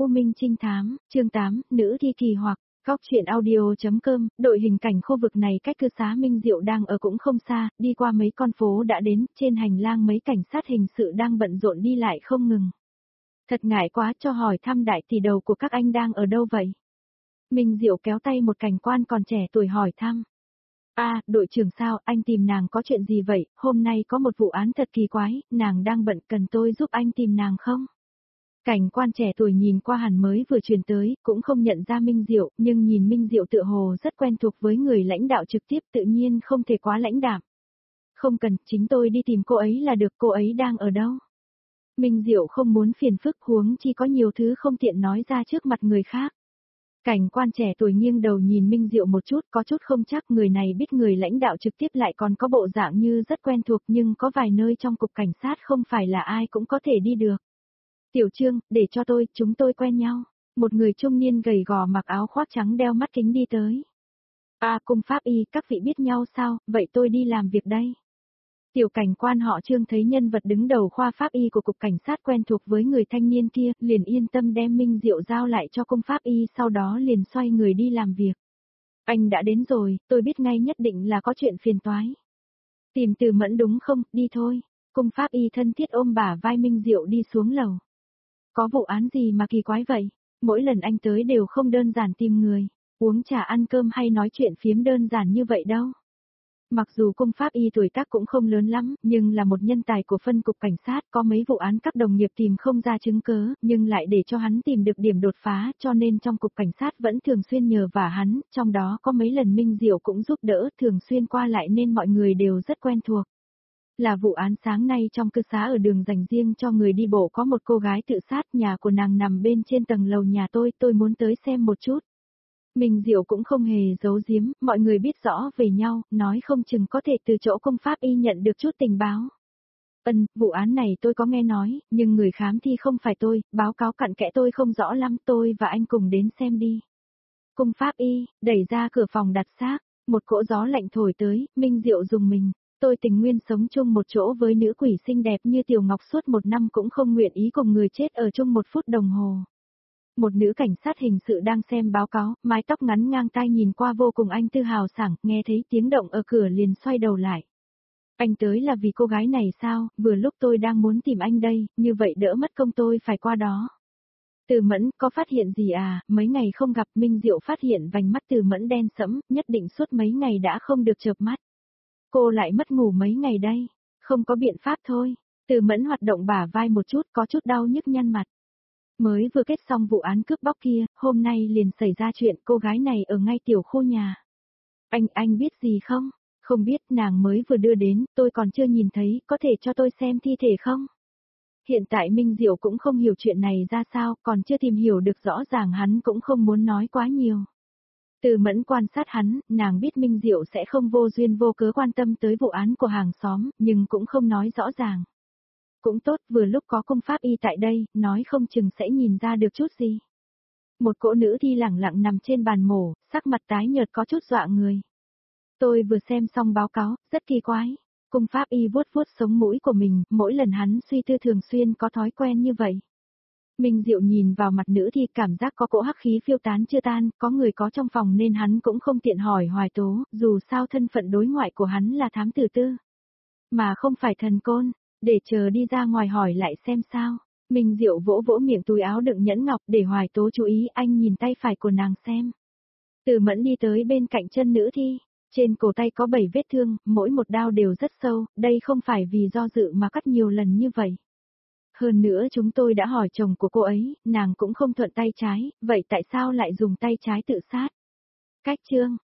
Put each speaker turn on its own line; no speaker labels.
U Minh Trinh Thám, chương 8, Nữ thi kỳ hoặc, góc truyện audio.com, đội hình cảnh khu vực này cách cư xá Minh Diệu đang ở cũng không xa, đi qua mấy con phố đã đến, trên hành lang mấy cảnh sát hình sự đang bận rộn đi lại không ngừng. Thật ngại quá, cho hỏi thăm đại tỷ đầu của các anh đang ở đâu vậy? Minh Diệu kéo tay một cảnh quan còn trẻ tuổi hỏi thăm. Đội trưởng sao, anh tìm nàng có chuyện gì vậy, hôm nay có một vụ án thật kỳ quái, nàng đang bận, cần tôi giúp anh tìm nàng không? Cảnh quan trẻ tuổi nhìn qua hẳn mới vừa truyền tới, cũng không nhận ra Minh Diệu, nhưng nhìn Minh Diệu tựa hồ rất quen thuộc với người lãnh đạo trực tiếp, tự nhiên không thể quá lãnh đạm. Không cần, chính tôi đi tìm cô ấy là được, cô ấy đang ở đâu? Minh Diệu không muốn phiền phức, huống chi có nhiều thứ không tiện nói ra trước mặt người khác. Cảnh quan trẻ tuổi nghiêng đầu nhìn Minh Diệu một chút, có chút không chắc người này biết người lãnh đạo trực tiếp lại còn có bộ dạng như rất quen thuộc, nhưng có vài nơi trong cục cảnh sát không phải là ai cũng có thể đi được. Tiểu Trương, để cho tôi, chúng tôi quen nhau. Một người trung niên gầy gò mặc áo khoác trắng đeo mắt kính đi tới. Cung pháp y, các vị biết nhau sao, vậy tôi đi làm việc đây. Tiểu cảnh quan họ Trương thấy nhân vật đứng đầu khoa pháp y của cục cảnh sát quen thuộc với người thanh niên kia, liền yên tâm đem Minh Diệu giao lại cho cung pháp y, sau đó liền xoay người đi làm việc. Anh đã đến rồi, tôi biết ngay nhất định là có chuyện phiền toái. Tìm Từ Mẫn đúng không, đi thôi. Cung pháp y thân thiết ôm bả vai Minh Diệu đi xuống lầu. Có vụ án gì mà kỳ quái vậy? Mỗi lần anh tới đều không đơn giản tìm người, uống trà ăn cơm hay nói chuyện phiếm đơn giản như vậy đâu. Mặc dù cung pháp y tuổi tác cũng không lớn lắm, nhưng là một nhân tài của phân cục cảnh sát, có mấy vụ án các đồng nghiệp tìm không ra chứng cớ, nhưng lại để cho hắn tìm được điểm đột phá, cho nên trong cục cảnh sát vẫn thường xuyên nhờ vả hắn, trong đó có mấy lần Minh Diệu cũng giúp đỡ, thường xuyên qua lại nên mọi người đều rất quen thuộc. Là vụ án sáng nay trong cư xá ở đường dành riêng cho người đi bộ có một cô gái tự sát, nhà của nàng nằm bên trên tầng lầu nhà tôi muốn tới xem một chút. Minh Diệu cũng không hề giấu giếm, mọi người biết rõ về nhau, nói không chừng có thể từ chỗ công pháp y nhận được chút tình báo. Vụ án này tôi có nghe nói, nhưng người khám thi không phải tôi, báo cáo cặn kẽ tôi không rõ lắm, tôi và anh cùng đến xem đi. Cung pháp y, đẩy ra cửa phòng đặt xác, một cỗ gió lạnh thổi tới, Minh Diệu dùng mình. Tôi tình nguyện sống chung một chỗ với nữ quỷ xinh đẹp như Tiểu Ngọc suốt 1 năm cũng không nguyện ý cùng người chết ở chung 1 phút đồng hồ. Một nữ cảnh sát hình sự đang xem báo cáo, mái tóc ngắn ngang tai nhìn qua vô cùng anh tư hào sảng, nghe thấy tiếng động ở cửa liền xoay đầu lại. Anh tới là vì cô gái này sao, vừa lúc tôi đang muốn tìm anh đây, như vậy đỡ mất công tôi phải qua đó. Từ Mẫn, có phát hiện gì à, mấy ngày không gặp. Minh Diệu phát hiện vành mắt Từ Mẫn đen sẫm, nhất định suốt mấy ngày đã không được chợp mắt. Cô lại mất ngủ mấy ngày đây, không có biện pháp thôi. Từ Mẫn hoạt động bả vai một chút, có chút đau nhức nhăn mặt. Mới vừa kết xong vụ án cướp bóc kia, hôm nay liền xảy ra chuyện cô gái này ở ngay tiểu khu nhà. Anh biết gì không? Không biết, nàng mới vừa đưa đến, tôi còn chưa nhìn thấy, có thể cho tôi xem thi thể không? Hiện tại Minh Diệu cũng không hiểu chuyện này ra sao, còn chưa tìm hiểu được rõ ràng, hắn cũng không muốn nói quá nhiều. Từ Mẫn quan sát hắn, nàng biết Minh Diệu sẽ không vô duyên vô cớ quan tâm tới vụ án của hàng xóm, nhưng cũng không nói rõ ràng. Cũng tốt, vừa lúc có cung pháp y tại đây, nói không chừng sẽ nhìn ra được chút gì. Một cỗ nữ thi lẳng lặng nằm trên bàn mổ, sắc mặt tái nhợt có chút dọa người. Tôi vừa xem xong báo cáo, rất kỳ quái. Cung pháp y vuốt vuốt sống mũi của mình, mỗi lần hắn suy tư thường xuyên có thói quen như vậy. Minh Diệu nhìn vào mặt nữ thi, cảm giác có cỗ hắc khí phiêu tán chưa tan, có người có trong phòng nên hắn cũng không tiện hỏi Hoài Tố, dù sao thân phận đối ngoại của hắn là thám tử tư. Mà không phải thần côn, để chờ đi ra ngoài hỏi lại xem sao. Minh Diệu vỗ vỗ miệng túi áo đựng nhẫn ngọc để Hoài Tố chú ý, anh nhìn tay phải của nàng xem. Từ Mẫn đi tới bên cạnh chân nữ thi, trên cổ tay có 7 vết thương, mỗi một đao đều rất sâu, đây không phải vì do dự mà cắt nhiều lần như vậy. Hơn nữa chúng tôi đã hỏi chồng của cô ấy, nàng cũng không thuận tay trái, vậy tại sao lại dùng tay trái tự sát? Cách chương,